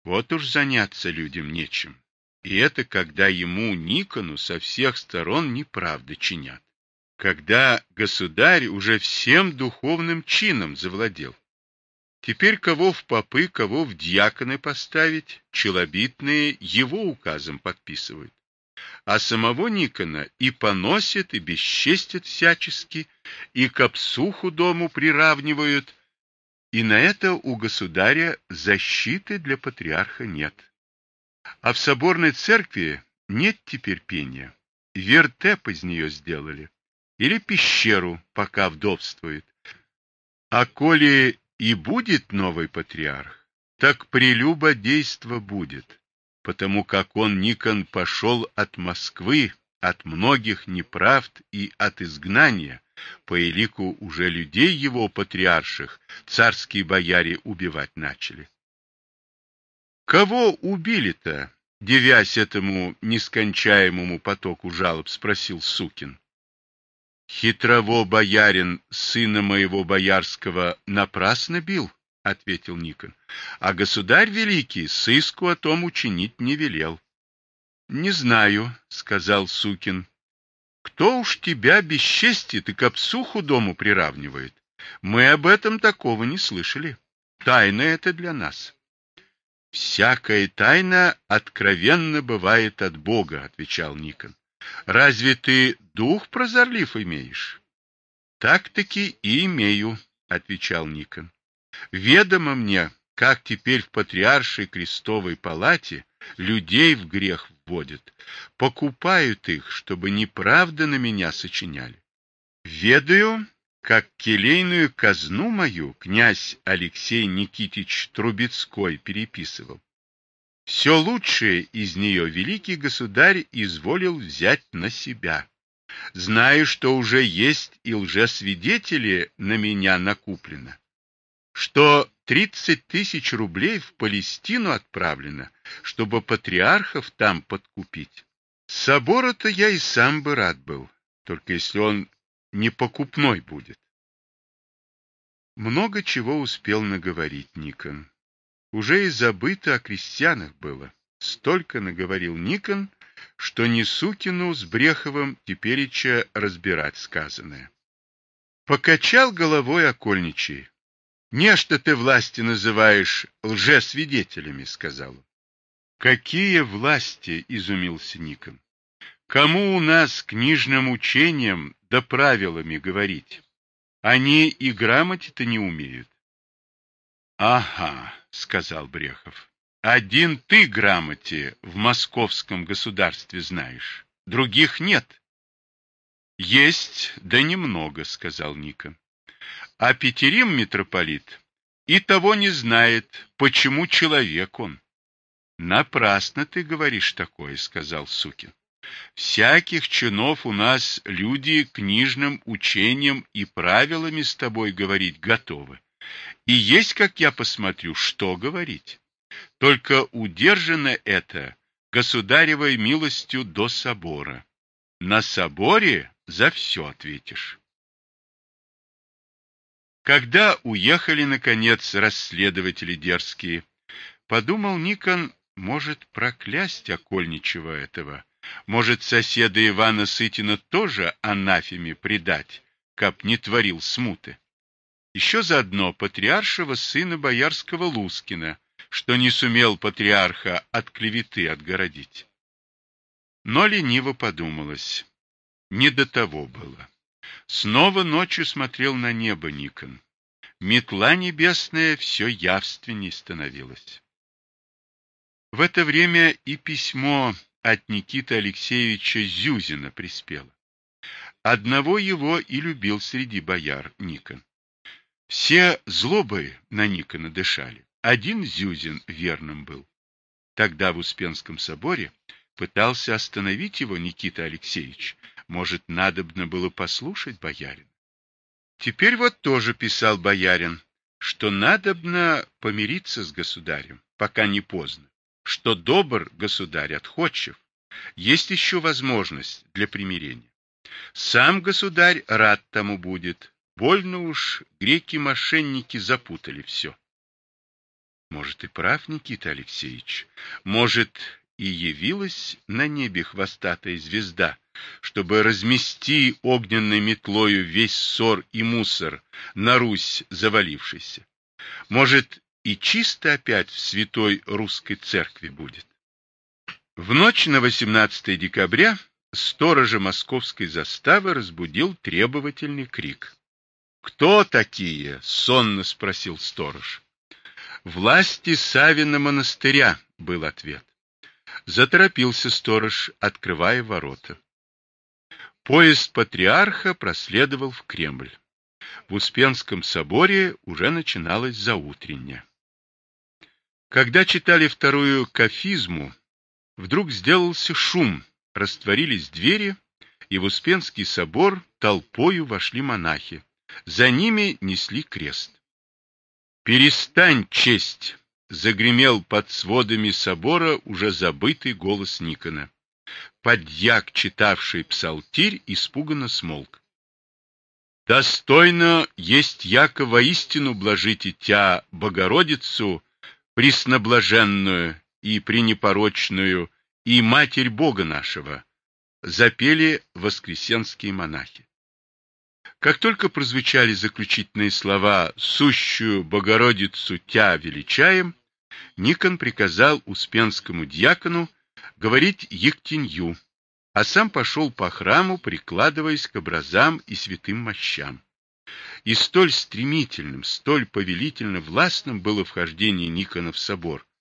Вот уж заняться людям нечем. И это когда ему, Никону, со всех сторон неправды чинят. Когда государь уже всем духовным чином завладел. Теперь кого в попы, кого в дьяконы поставить, челобитные его указом подписывают. А самого Никона и поносят, и бесчестят всячески, и к псу худому приравнивают, и на это у государя защиты для патриарха нет. А в соборной церкви нет теперь пения, вертеп из нее сделали, или пещеру, пока вдовствует. А коли и будет новый патриарх, так прелюбодейство будет, потому как он, Никон, пошел от Москвы, от многих неправд и от изгнания, по элику уже людей его патриарших царские бояре убивать начали. Кого убили-то, девясь этому нескончаемому потоку жалоб, спросил Сукин. Хитрово боярин сына моего боярского напрасно бил, ответил Никон. А государь великий сыску о том учинить не велел. Не знаю, сказал Сукин. Кто уж тебя бесчестит и к псу худому приравнивает? Мы об этом такого не слышали. Тайна это для нас. Всякая тайна откровенно бывает от Бога, отвечал Никон. Разве ты дух прозорлив имеешь? Так-таки и имею, отвечал Никон. Ведомо мне, как теперь в патриаршей крестовой палате людей в грех вводят, покупают их, чтобы неправда на меня сочиняли. Ведаю, как келейную казну мою князь Алексей Никитич Трубецкой переписывал. Все лучшее из нее великий государь изволил взять на себя. Знаю, что уже есть и лжесвидетели на меня накуплено, что 30 000 рублей в Палестину отправлено, чтобы патриархов там подкупить. Собора-то я и сам бы рад был, только если он не покупной будет. Много чего успел наговорить Никон. Уже и забыто о крестьянах было. Столько наговорил Никон, что не Сукину с Бреховым тепереча разбирать сказанное. Покачал головой окольничий. «Нечто ты власти называешь лжесвидетелями», — сказал он. «Какие власти?» — изумился Никон. «Кому у нас книжным учением да правилами говорить? Они и грамоте-то не умеют». «Ага», — сказал Брехов. «Один ты грамоте в московском государстве знаешь, других нет». «Есть, да немного», — сказал Никон. «А Петерим митрополит и того не знает, почему человек он». «Напрасно ты говоришь такое», — сказал Сукин. «Всяких чинов у нас люди книжным учением и правилами с тобой говорить готовы. И есть, как я посмотрю, что говорить. Только удержано это государевой милостью до собора. На соборе за все ответишь». Когда уехали, наконец, расследователи дерзкие, подумал Никон, может проклясть окольничего этого, может соседа Ивана Сытина тоже анафеме предать, каб не творил смуты. Еще заодно патриаршего сына боярского Лускина, что не сумел патриарха от клеветы отгородить. Но лениво подумалось, не до того было. Снова ночью смотрел на небо Никон. Метла небесная все явственней становилась. В это время и письмо от Никиты Алексеевича Зюзина приспело. Одного его и любил среди бояр Никон. Все злобой на Никона дышали. Один Зюзин верным был. Тогда в Успенском соборе пытался остановить его Никита Алексеевич. Может, надобно было послушать боярина. Теперь вот тоже писал боярин, что надобно помириться с государем, пока не поздно, что добр государь отходчив, есть еще возможность для примирения. Сам государь рад тому будет, больно уж греки-мошенники запутали все. Может, и прав Никита Алексеевич. Может, и явилась на небе хвостатая звезда, чтобы размести огненной метлою весь ссор и мусор на Русь завалившийся. Может, и чисто опять в святой русской церкви будет. В ночь на 18 декабря сторожа московской заставы разбудил требовательный крик. «Кто такие?» — сонно спросил сторож. «Власти Савина монастыря», — был ответ. Заторопился сторож, открывая ворота. Поезд патриарха проследовал в Кремль. В Успенском соборе уже начиналось заутренне. Когда читали вторую кафизму, вдруг сделался шум, растворились двери, и в Успенский собор толпою вошли монахи. За ними несли крест. «Перестань, честь!» — загремел под сводами собора уже забытый голос Никона. Подьяк, читавший псалтирь, испуганно смолк. «Достойно есть яко воистину блажите тя, Богородицу, пресноблаженную и пренепорочную, и Матерь Бога нашего», запели воскресенские монахи. Как только прозвучали заключительные слова «Сущую Богородицу тя величаем», Никон приказал успенскому дьякону говорить ектенью, а сам пошел по храму, прикладываясь к образам и святым мощам. И столь стремительным, столь повелительно властным было вхождение Никона в собор,